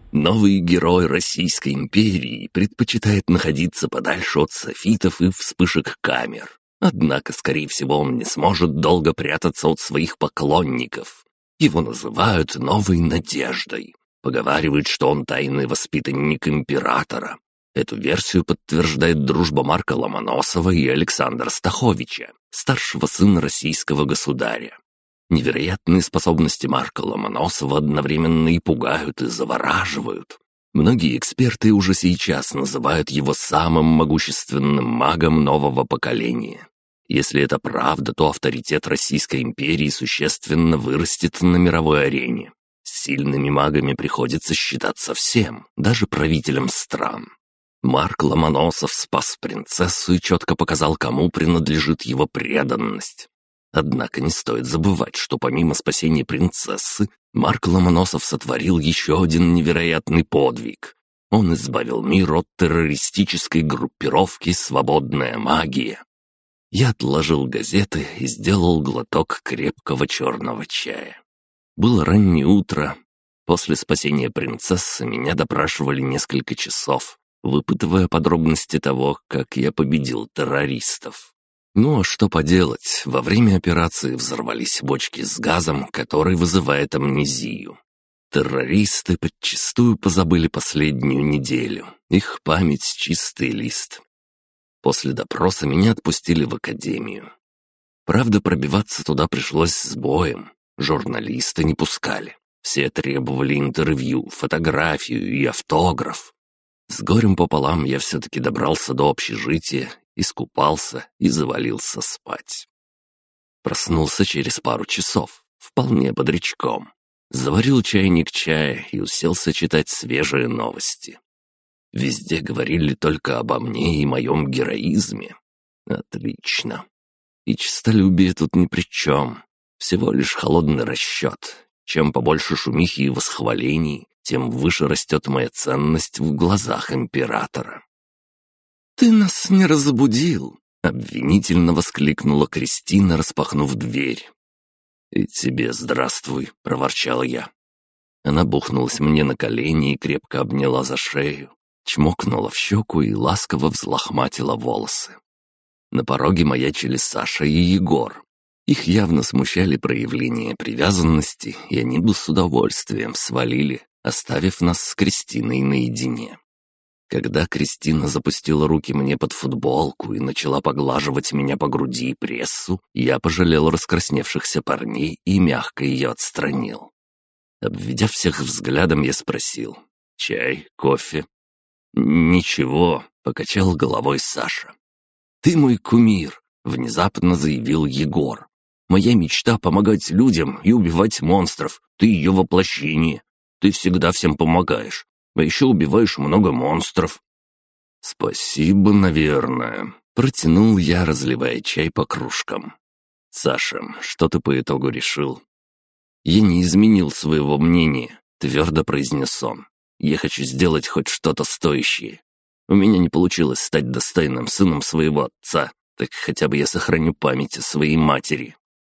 Новый герой Российской империи предпочитает находиться подальше от софитов и вспышек камер. Однако, скорее всего, он не сможет долго прятаться от своих поклонников. Его называют «Новой Надеждой». Поговаривают, что он тайный воспитанник императора. Эту версию подтверждает дружба Марка Ломоносова и Александра Стаховича, старшего сына российского государя. Невероятные способности Марка Ломоносова одновременно и пугают, и завораживают. Многие эксперты уже сейчас называют его самым могущественным магом нового поколения. Если это правда, то авторитет Российской империи существенно вырастет на мировой арене. С сильными магами приходится считаться всем, даже правителям стран. Марк Ломоносов спас принцессу и четко показал, кому принадлежит его преданность. Однако не стоит забывать, что помимо спасения принцессы, Марк Ломоносов сотворил еще один невероятный подвиг. Он избавил мир от террористической группировки «Свободная магия». Я отложил газеты и сделал глоток крепкого черного чая. Было раннее утро. После спасения принцессы меня допрашивали несколько часов, выпытывая подробности того, как я победил террористов. Ну а что поделать, во время операции взорвались бочки с газом, который вызывает амнезию. Террористы подчистую позабыли последнюю неделю. Их память — чистый лист. После допроса меня отпустили в академию. Правда, пробиваться туда пришлось с боем. Журналисты не пускали. Все требовали интервью, фотографию и автограф. С горем пополам я все-таки добрался до общежития, искупался и завалился спать. Проснулся через пару часов, вполне бодрячком. Заварил чайник чая и уселся читать свежие новости. Везде говорили только обо мне и моем героизме. Отлично. И честолюбие тут ни при чем. Всего лишь холодный расчет. Чем побольше шумихи и восхвалений, тем выше растет моя ценность в глазах императора. «Ты нас не разбудил!» — обвинительно воскликнула Кристина, распахнув дверь. «И тебе здравствуй!» — проворчал я. Она бухнулась мне на колени и крепко обняла за шею, чмокнула в щеку и ласково взлохматила волосы. На пороге маячили Саша и Егор. Их явно смущали проявления привязанности, и они бы с удовольствием свалили, оставив нас с Кристиной наедине. Когда Кристина запустила руки мне под футболку и начала поглаживать меня по груди и прессу, я пожалел раскрасневшихся парней и мягко ее отстранил. Обведя всех взглядом, я спросил: «Чай? Кофе?» «Ничего», — покачал головой Саша. «Ты мой кумир», — внезапно заявил Егор. «Моя мечта — помогать людям и убивать монстров. Ты ее воплощение. Ты всегда всем помогаешь. А еще убиваешь много монстров». «Спасибо, наверное», — протянул я, разливая чай по кружкам. «Саша, что ты по итогу решил?» «Я не изменил своего мнения», — твердо произнес он. «Я хочу сделать хоть что-то стоящее. У меня не получилось стать достойным сыном своего отца, так хотя бы я сохраню память о своей матери».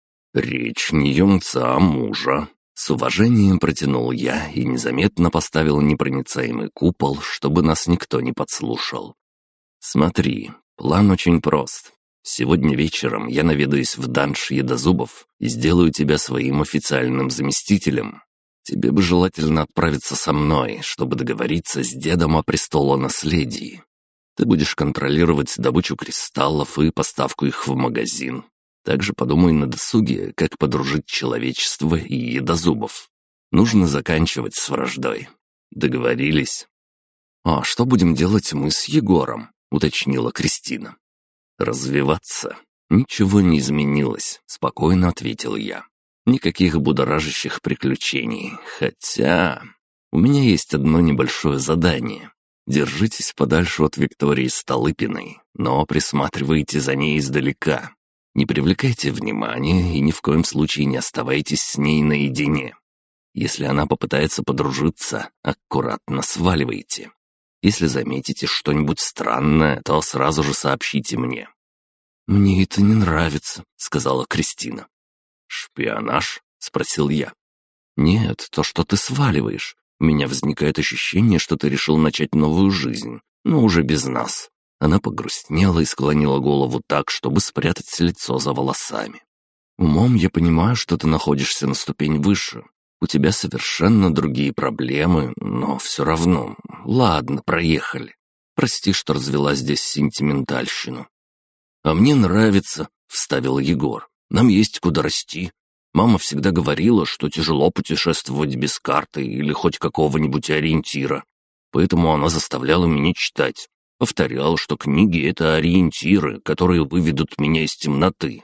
«Речь не юнца, а мужа», — с уважением протянул я и незаметно поставил непроницаемый купол, чтобы нас никто не подслушал. «Смотри, план очень прост. Сегодня вечером я наведаюсь в данж Едозубов и сделаю тебя своим официальным заместителем. Тебе бы желательно отправиться со мной, чтобы договориться с дедом о престолонаследии. Ты будешь контролировать добычу кристаллов и поставку их в магазин. Также подумай на досуге, как подружить человечество и Едозубов. Нужно заканчивать с враждой. Договорились?» «А что будем делать мы с Егором?» — уточнила Кристина. «Развиваться. Ничего не изменилось», — спокойно ответил я. «Никаких будоражащих приключений. Хотя у меня есть одно небольшое задание. Держитесь подальше от Виктории Столыпиной, но присматривайте за ней издалека. Не привлекайте внимания и ни в коем случае не оставайтесь с ней наедине. Если она попытается подружиться, аккуратно сваливайте. Если заметите что-нибудь странное, то сразу же сообщите мне». «Мне это не нравится», — сказала Кристина. «Шпионаж?» — спросил я. «Нет, то, что ты сваливаешь. У меня возникает ощущение, что ты решил начать новую жизнь, но уже без нас». Она погрустнела и склонила голову так, чтобы спрятать лицо за волосами. «Умом я понимаю, что ты находишься на ступень выше. У тебя совершенно другие проблемы, но все равно. Ладно, проехали. Прости, что развела здесь сентиментальщину». «А мне нравится», — вставил Егор. «Нам есть куда расти. Мама всегда говорила, что тяжело путешествовать без карты или хоть какого-нибудь ориентира. Поэтому она заставляла меня читать. Повторяла, что книги — это ориентиры, которые выведут меня из темноты».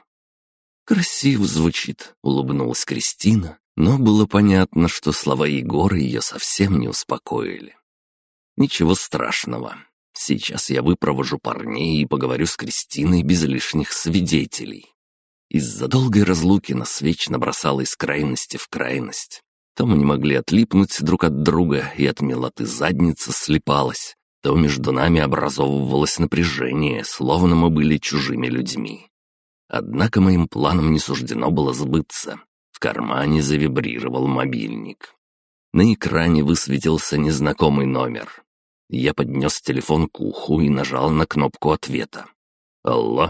«Красиво звучит», — улыбнулась Кристина, но было понятно, что слова Егора ее совсем не успокоили. «Ничего страшного. Сейчас я выпровожу парней и поговорю с Кристиной без лишних свидетелей». Из-за долгой разлуки нас вечно бросало из крайности в крайность. То мы не могли отлипнуть друг от друга, и от милоты задница слипалась, то между нами образовывалось напряжение, словно мы были чужими людьми. Однако моим планам не суждено было сбыться. В кармане завибрировал мобильник. На экране высветился незнакомый номер. Я поднес телефон к уху и нажал на кнопку ответа. «Алло?»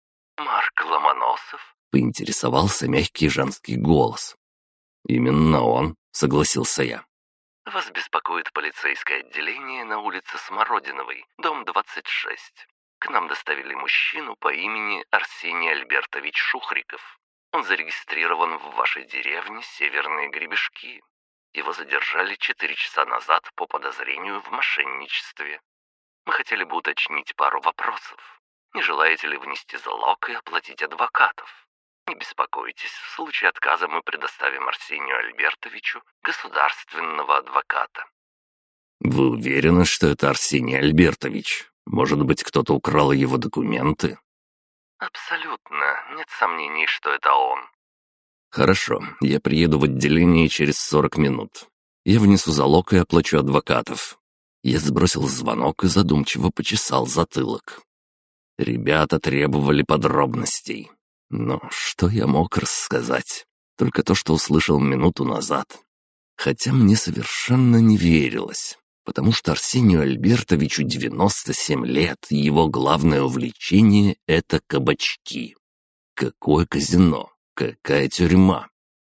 «Марк Ломоносов?» — поинтересовался мягкий женский голос. «Именно он», — согласился я. «Вас беспокоит полицейское отделение на улице Смородиновой, дом 26. К нам доставили мужчину по имени Арсений Альбертович Шухриков. Он зарегистрирован в вашей деревне Северные Гребешки. Его задержали 4 часа назад по подозрению в мошенничестве. Мы хотели бы уточнить пару вопросов. Не желаете ли внести залог и оплатить адвокатов? Не беспокойтесь, в случае отказа мы предоставим Арсению Альбертовичу государственного адвоката». «Вы уверены, что это Арсений Альбертович? Может быть, кто-то украл его документы?» «Абсолютно. Нет сомнений, что это он». «Хорошо, я приеду в отделение через 40 минут. Я внесу залог и оплачу адвокатов». Я сбросил звонок и задумчиво почесал затылок. Ребята требовали подробностей. Но что я мог рассказать? Только то, что услышал минуту назад. Хотя мне совершенно не верилось, потому что Арсению Альбертовичу 97 лет, и его главное увлечение — это кабачки. Какое казино? Какая тюрьма?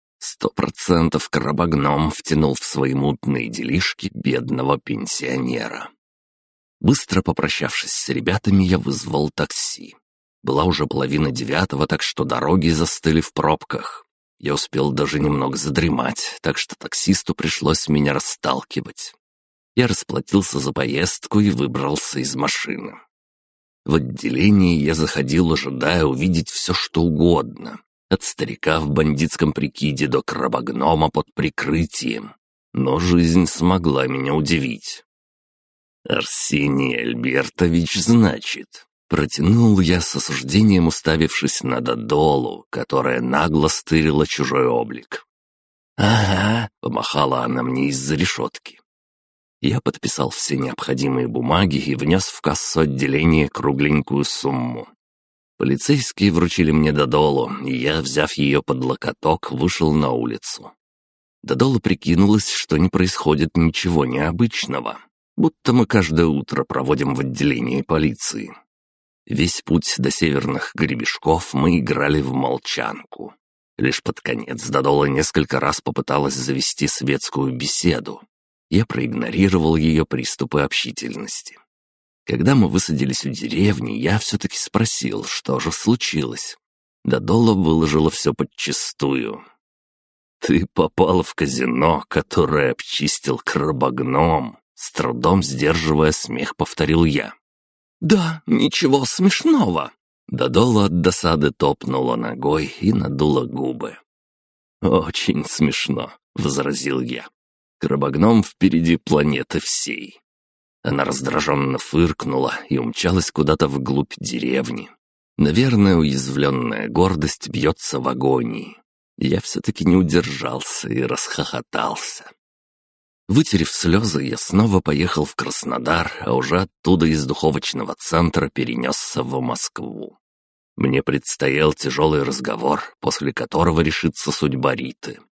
100% Крабогном втянул в свои мутные делишки бедного пенсионера. Быстро попрощавшись с ребятами, я вызвал такси. Была уже 8:30, так что дороги застыли в пробках. Я успел даже немного задремать, так что таксисту пришлось меня расталкивать. Я расплатился за поездку и выбрался из машины. В отделении я заходил, ожидая увидеть все, что угодно. От старика в бандитском прикиде до крабогнома под прикрытием. Но жизнь смогла меня удивить. «Арсений Альбертович, значит?» Протянул я с осуждением, уставившись на Додолу, которая нагло стырила чужой облик. «Ага», — помахала она мне из-за решетки. Я подписал все необходимые бумаги и внес в кассу отделения кругленькую сумму. Полицейские вручили мне Додолу, и я, взяв ее под локоток, вышел на улицу. Додола прикинулась, что не происходит ничего необычного, будто мы каждое утро проводим в отделении полиции. Весь путь до Северных Гребешков мы играли в молчанку. Лишь под конец Додола несколько раз попыталась завести светскую беседу. Я проигнорировал ее приступы общительности. Когда мы высадились у деревни, я все-таки спросил, что же случилось. Додола выложила все подчистую. «Ты попала в казино, которое обчистил крабогном», — с трудом сдерживая смех, повторил я. «Да, ничего смешного!» Додола от досады топнула ногой и надула губы. «Очень смешно», — возразил я. «Крабогном впереди планеты всей». Она раздраженно фыркнула и умчалась куда-то вглубь деревни. Наверное, уязвленная гордость бьется в агонии. Я все-таки не удержался и расхохотался. Вытерев слезы, я снова поехал в Краснодар, а уже оттуда из духовочного центра перенесся в Москву. Мне предстоял тяжелый разговор, после которого решится судьба Риты.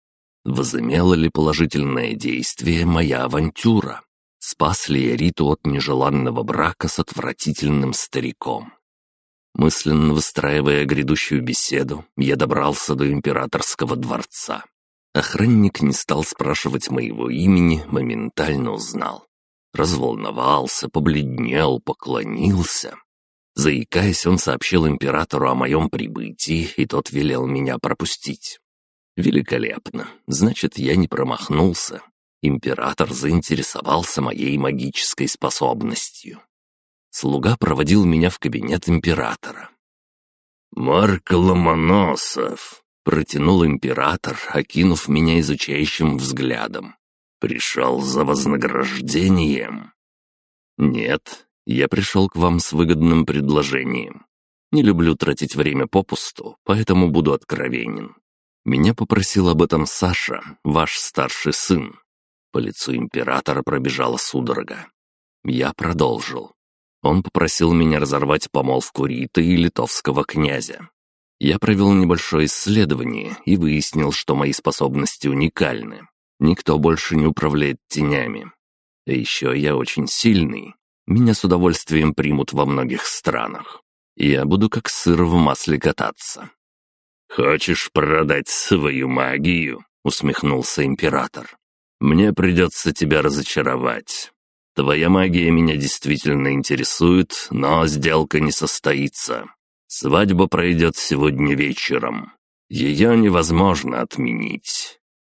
Возымела ли положительное действие моя авантюра? Спас ли я Риту от нежеланного брака с отвратительным стариком? Мысленно выстраивая грядущую беседу, я добрался до императорского дворца. Охранник не стал спрашивать моего имени, моментально узнал. Разволновался, побледнел, поклонился. Заикаясь, он сообщил императору о моем прибытии, и тот велел меня пропустить. Великолепно, значит, я не промахнулся. Император заинтересовался моей магической способностью. Слуга проводил меня в кабинет императора. «Марк Ломоносов», — протянул император, окинув меня изучающим взглядом. «Пришел за вознаграждением?» «Нет, я пришел к вам с выгодным предложением. Не люблю тратить время попусту, поэтому буду откровенен. Меня попросил об этом Саша, ваш старший сын». По лицу императора пробежала судорога. Я продолжил. Он попросил меня разорвать помолвку Риты и литовского князя. Я провел небольшое исследование и выяснил, что мои способности уникальны. Никто больше не управляет тенями. А еще я очень сильный. Меня с удовольствием примут во многих странах. Я буду как сыр в масле кататься. «Хочешь продать свою магию?» — усмехнулся император. «Мне придется тебя разочаровать. Твоя магия меня действительно интересует, но сделка не состоится. Свадьба пройдет сегодня вечером. Ее невозможно отменить.